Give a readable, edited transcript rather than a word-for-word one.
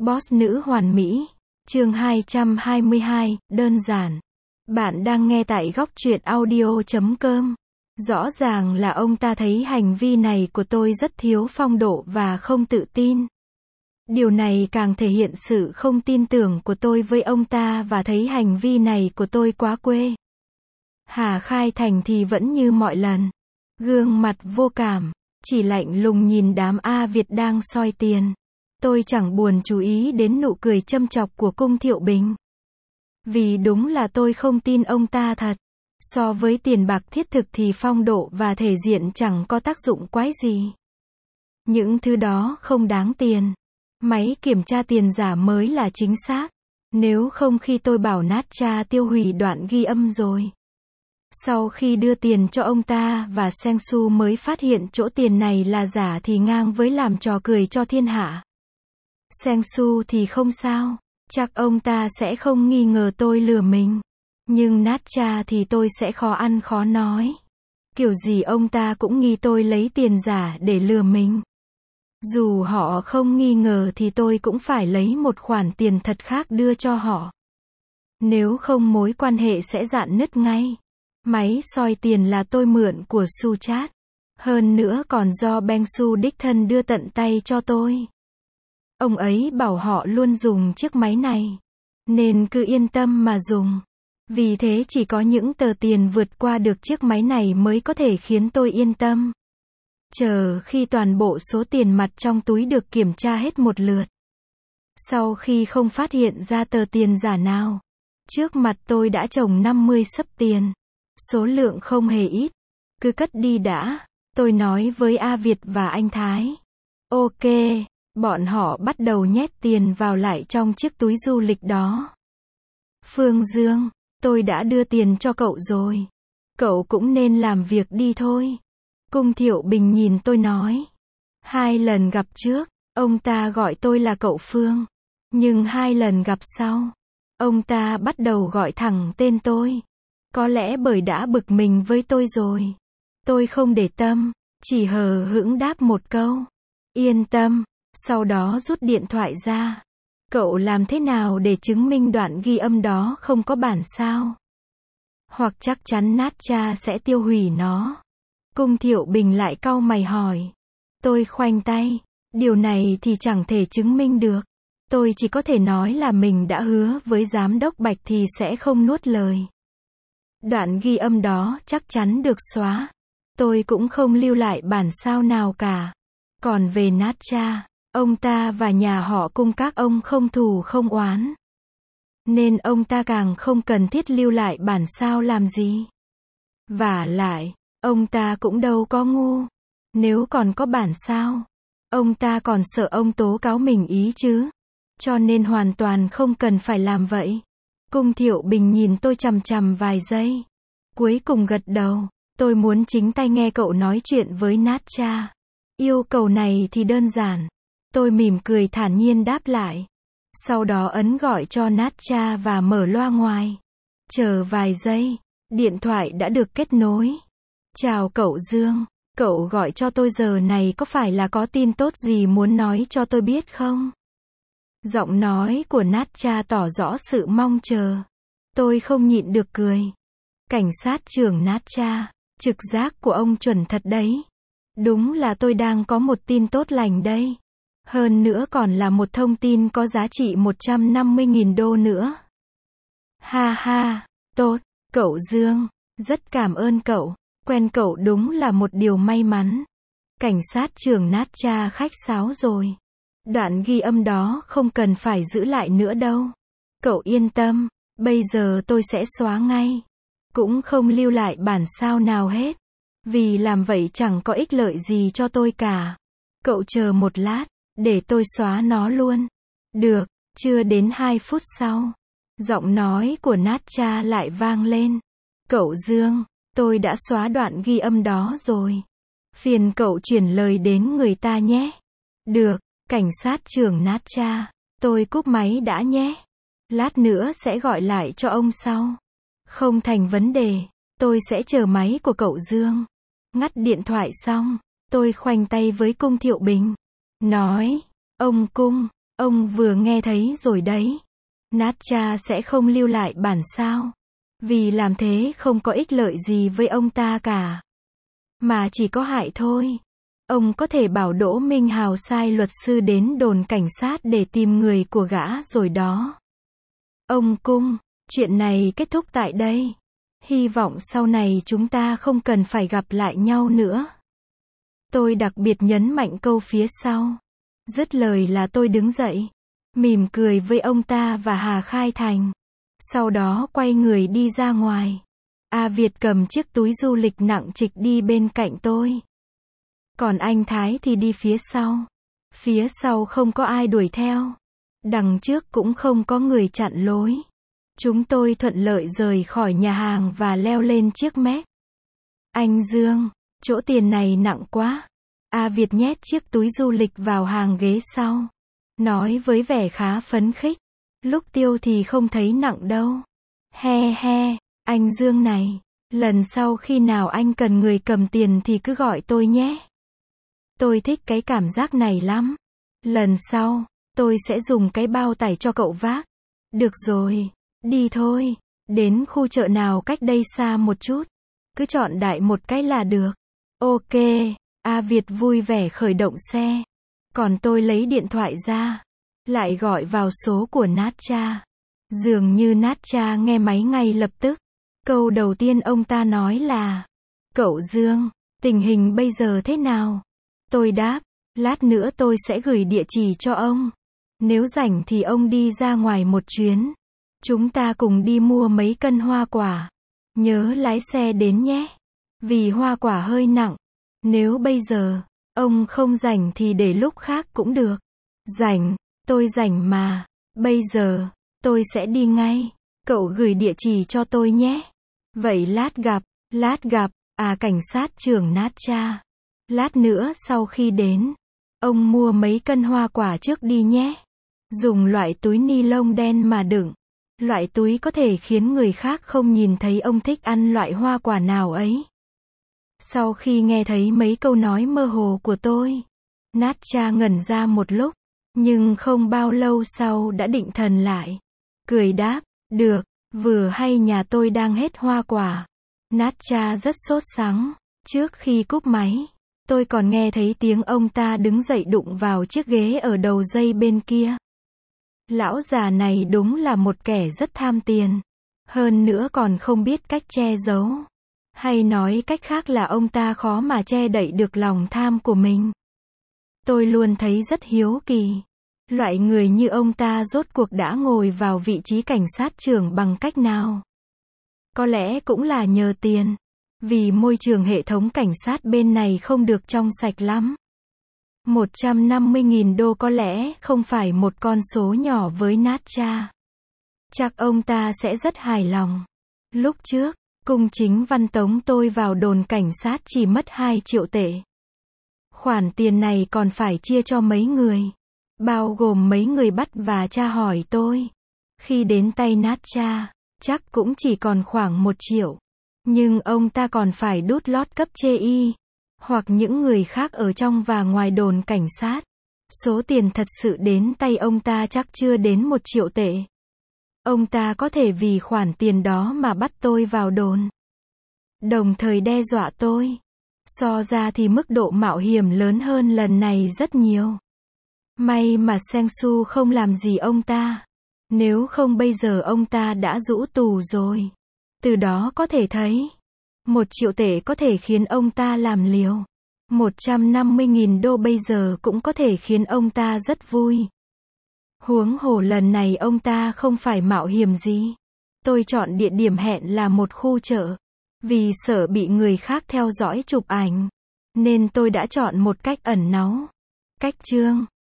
Boss nữ hoàn mỹ. Chương 222, đơn giản. Bạn đang nghe tại góc truyện audio.com. Rõ ràng là ông ta thấy hành vi này của tôi rất thiếu phong độ và không tự tin. Điều này càng thể hiện sự không tin tưởng của tôi với ông ta và thấy hành vi này của tôi quá quê. Hà Khai Thành thì vẫn như mọi lần. Gương mặt vô cảm, chỉ lạnh lùng nhìn đám A Việt đang soi tiền. Tôi chẳng buồn chú ý đến nụ cười châm chọc của Cung Thiệu Bình. Vì đúng là tôi không tin ông ta thật. So với tiền bạc thiết thực thì phong độ và thể diện chẳng có tác dụng quái gì. Những thứ đó không đáng tiền. Máy kiểm tra tiền giả mới là chính xác. Nếu không khi tôi bảo Natcha tiêu hủy đoạn ghi âm rồi. Sau khi đưa tiền cho ông ta và Seng Su mới phát hiện chỗ tiền này là giả thì ngang với làm trò cười cho thiên hạ. Seng Su thì không sao. Chắc ông ta sẽ không nghi ngờ tôi lừa mình. Nhưng Natcha thì tôi sẽ khó ăn khó nói. Kiểu gì ông ta cũng nghi tôi lấy tiền giả để lừa mình. Dù họ không nghi ngờ thì tôi cũng phải lấy một khoản tiền thật khác đưa cho họ. Nếu không mối quan hệ sẽ rạn nứt ngay. Máy soi tiền là tôi mượn của Suchat. Hơn nữa còn do Beng Su đích thân đưa tận tay cho tôi. Ông ấy bảo họ luôn dùng chiếc máy này. Nên cứ yên tâm mà dùng. Vì thế chỉ có những tờ tiền vượt qua được chiếc máy này mới có thể khiến tôi yên tâm. Chờ khi toàn bộ số tiền mặt trong túi được kiểm tra hết một lượt. Sau khi không phát hiện ra tờ tiền giả nào, trước mặt tôi đã chồng 50 xấp tiền. Số lượng không hề ít. Cứ cất đi đã, tôi nói với A Việt và anh Thái. Ok, bọn họ bắt đầu nhét tiền vào lại trong chiếc túi du lịch đó. Phương Dương, tôi đã đưa tiền cho cậu rồi. Cậu cũng nên làm việc đi thôi. Cung Thiệu Bình nhìn tôi nói. 2 lần gặp trước, ông ta gọi tôi là cậu Phương. Nhưng 2 lần gặp sau, ông ta bắt đầu gọi thẳng tên tôi. Có lẽ bởi đã bực mình với tôi rồi. Tôi không để tâm, chỉ hờ hững đáp một câu. Yên tâm, sau đó rút điện thoại ra. Cậu làm thế nào để chứng minh đoạn ghi âm đó không có bản sao? Hoặc chắc chắn Natcha sẽ tiêu hủy nó. Cung Thiệu Bình lại cau mày hỏi. Tôi khoanh tay. Điều này thì chẳng thể chứng minh được. Tôi chỉ có thể nói là mình đã hứa với giám đốc Bạch thì sẽ không nuốt lời. Đoạn ghi âm đó chắc chắn được xóa. Tôi cũng không lưu lại bản sao nào cả. Còn về Natcha, ông ta và nhà họ Cung các ông không thù không oán. Nên ông ta càng không cần thiết lưu lại bản sao làm gì. Vả lại, ông ta cũng đâu có ngu. Nếu còn có bản sao, ông ta còn sợ ông tố cáo mình ý chứ. Cho nên hoàn toàn không cần phải làm vậy. Cung Thiệu Bình nhìn tôi chằm chằm vài giây. Cuối cùng gật đầu. Tôi muốn chính tay nghe cậu nói chuyện với Natcha. Yêu cầu này thì đơn giản. Tôi mỉm cười thản nhiên đáp lại. Sau đó ấn gọi cho Natcha và mở loa ngoài. Chờ vài giây, điện thoại đã được kết nối. Chào cậu Dương, cậu gọi cho tôi giờ này có phải là có tin tốt gì muốn nói cho tôi biết không? Giọng nói của Natcha tỏ rõ sự mong chờ. Tôi không nhịn được cười. Cảnh sát trưởng Natcha, trực giác của ông chuẩn thật đấy. Đúng là tôi đang có một tin tốt lành đây. Hơn nữa còn là một thông tin có giá trị 150.000 đô nữa. Ha ha, tốt, cậu Dương, rất cảm ơn cậu. Quen cậu đúng là một điều may mắn. Cảnh sát trưởng Natcha khách sáo rồi. Đoạn ghi âm đó không cần phải giữ lại nữa đâu. Cậu yên tâm, bây giờ tôi sẽ xóa ngay. Cũng không lưu lại bản sao nào hết. Vì làm vậy chẳng có ích lợi gì cho tôi cả. Cậu chờ một lát, để tôi xóa nó luôn. Được, chưa đến 2 phút sau. Giọng nói của Natcha lại vang lên. Cậu Dương, tôi đã xóa đoạn ghi âm đó rồi. Phiền cậu chuyển lời đến người ta nhé. Được, cảnh sát trưởng Natcha, tôi cúp máy đã nhé. Lát nữa sẽ gọi lại cho ông sau. Không thành vấn đề, tôi sẽ chờ máy của cậu Dương. Ngắt điện thoại xong, tôi khoanh tay với Cung Thiệu Bình. Nói, ông Cung, Ông vừa nghe thấy rồi đấy. Natcha sẽ không lưu lại bản sao. Vì làm thế không có ích lợi gì với ông ta cả. Mà chỉ có hại thôi. Ông có thể bảo Đỗ Minh Hào sai luật sư đến đồn cảnh sát để tìm người của gã rồi đó. Ông Cung, chuyện này kết thúc tại đây. Hy vọng sau này chúng ta không cần phải gặp lại nhau nữa. Tôi đặc biệt nhấn mạnh câu phía sau. Dứt lời là tôi đứng dậy, mỉm cười với ông ta và Hà Khai Thành. Sau đó quay người đi ra ngoài. A Việt cầm chiếc túi du lịch nặng trịch đi bên cạnh tôi. Còn anh Thái thì đi phía sau. Phía sau không có ai đuổi theo. Đằng trước cũng không có người chặn lối. Chúng tôi thuận lợi rời khỏi nhà hàng và leo lên chiếc Mac. Anh Dương, chỗ tiền này nặng quá. A Việt nhét chiếc túi du lịch vào hàng ghế sau. Nói với vẻ khá phấn khích. Lúc tiêu thì không thấy nặng đâu. He he, anh Dương này. Lần sau khi nào anh cần người cầm tiền thì cứ gọi tôi nhé. Tôi thích cái cảm giác này lắm. Lần sau, tôi sẽ dùng cái bao tải cho cậu vác. Được rồi, đi thôi. Đến khu chợ nào cách đây xa một chút. Cứ chọn đại một cái là được. Ok, A Việt vui vẻ khởi động xe. Còn tôi lấy điện thoại ra. Lại gọi vào số của Natcha. Dường như Natcha nghe máy ngay lập tức. Câu đầu tiên ông ta nói là: Cậu Dương, tình hình bây giờ thế nào? Tôi đáp: lát nữa tôi sẽ gửi địa chỉ cho ông. Nếu rảnh thì ông đi ra ngoài một chuyến. Chúng ta cùng đi mua mấy cân hoa quả. Nhớ lái xe đến nhé. Vì hoa quả hơi nặng. Nếu bây giờ, ông không rảnh thì để lúc khác cũng được. Rảnh, tôi rảnh mà. Bây giờ, tôi sẽ đi ngay. Cậu gửi địa chỉ cho tôi nhé. Vậy lát gặp, cảnh sát trưởng Natcha. Lát nữa sau khi đến, ông mua mấy cân hoa quả trước đi nhé. Dùng loại túi ni lông đen mà đựng. Loại túi có thể khiến người khác không nhìn thấy ông thích ăn loại hoa quả nào ấy. Sau khi nghe thấy mấy câu nói mơ hồ của tôi, Natcha ngẩn ra một lúc, nhưng không bao lâu sau đã định thần lại. Cười đáp: được, vừa hay nhà tôi đang hết hoa quả. Natcha rất sốt sắng. Trước khi cúp máy, tôi còn nghe thấy tiếng ông ta đứng dậy đụng vào chiếc ghế ở đầu dây bên kia. Lão già này đúng là một kẻ rất tham tiền. Hơn nữa còn không biết cách che giấu. Hay nói cách khác là ông ta khó mà che đậy được lòng tham của mình. Tôi luôn thấy rất hiếu kỳ. Loại người như ông ta rốt cuộc đã ngồi vào vị trí cảnh sát trưởng bằng cách nào? Có lẽ cũng là nhờ tiền. Vì môi trường hệ thống cảnh sát bên này không được trong sạch lắm. 150.000 đô có lẽ không phải một con số nhỏ với Natcha. Chắc ông ta sẽ rất hài lòng. Lúc trước, Cung Chính Văn tống tôi vào đồn cảnh sát chỉ mất 2 triệu tệ. Khoản tiền này còn phải chia cho mấy người. Bao gồm mấy người bắt và tra hỏi tôi. Khi đến tay Natcha, chắc cũng chỉ còn khoảng 1 triệu. Nhưng ông ta còn phải đút lót cấp chê y. Hoặc những người khác ở trong và ngoài đồn cảnh sát. Số tiền thật sự đến tay ông ta chắc chưa đến 1 triệu tệ. Ông ta có thể vì khoản tiền đó mà bắt tôi vào đồn. Đồng thời đe dọa tôi. So ra thì mức độ mạo hiểm lớn hơn lần này rất nhiều. May mà Seng Su không làm gì ông ta. Nếu không bây giờ ông ta đã rũ tù rồi. Từ đó có thể thấy, 1 triệu tệ có thể khiến ông ta làm liều. 150.000 đô bây giờ cũng có thể khiến ông ta rất vui. Huống hồ lần này ông ta không phải mạo hiểm gì. Tôi chọn địa điểm hẹn là một khu chợ. Vì sợ bị người khác theo dõi chụp ảnh. Nên tôi đã chọn một cách ẩn náu. Cách chương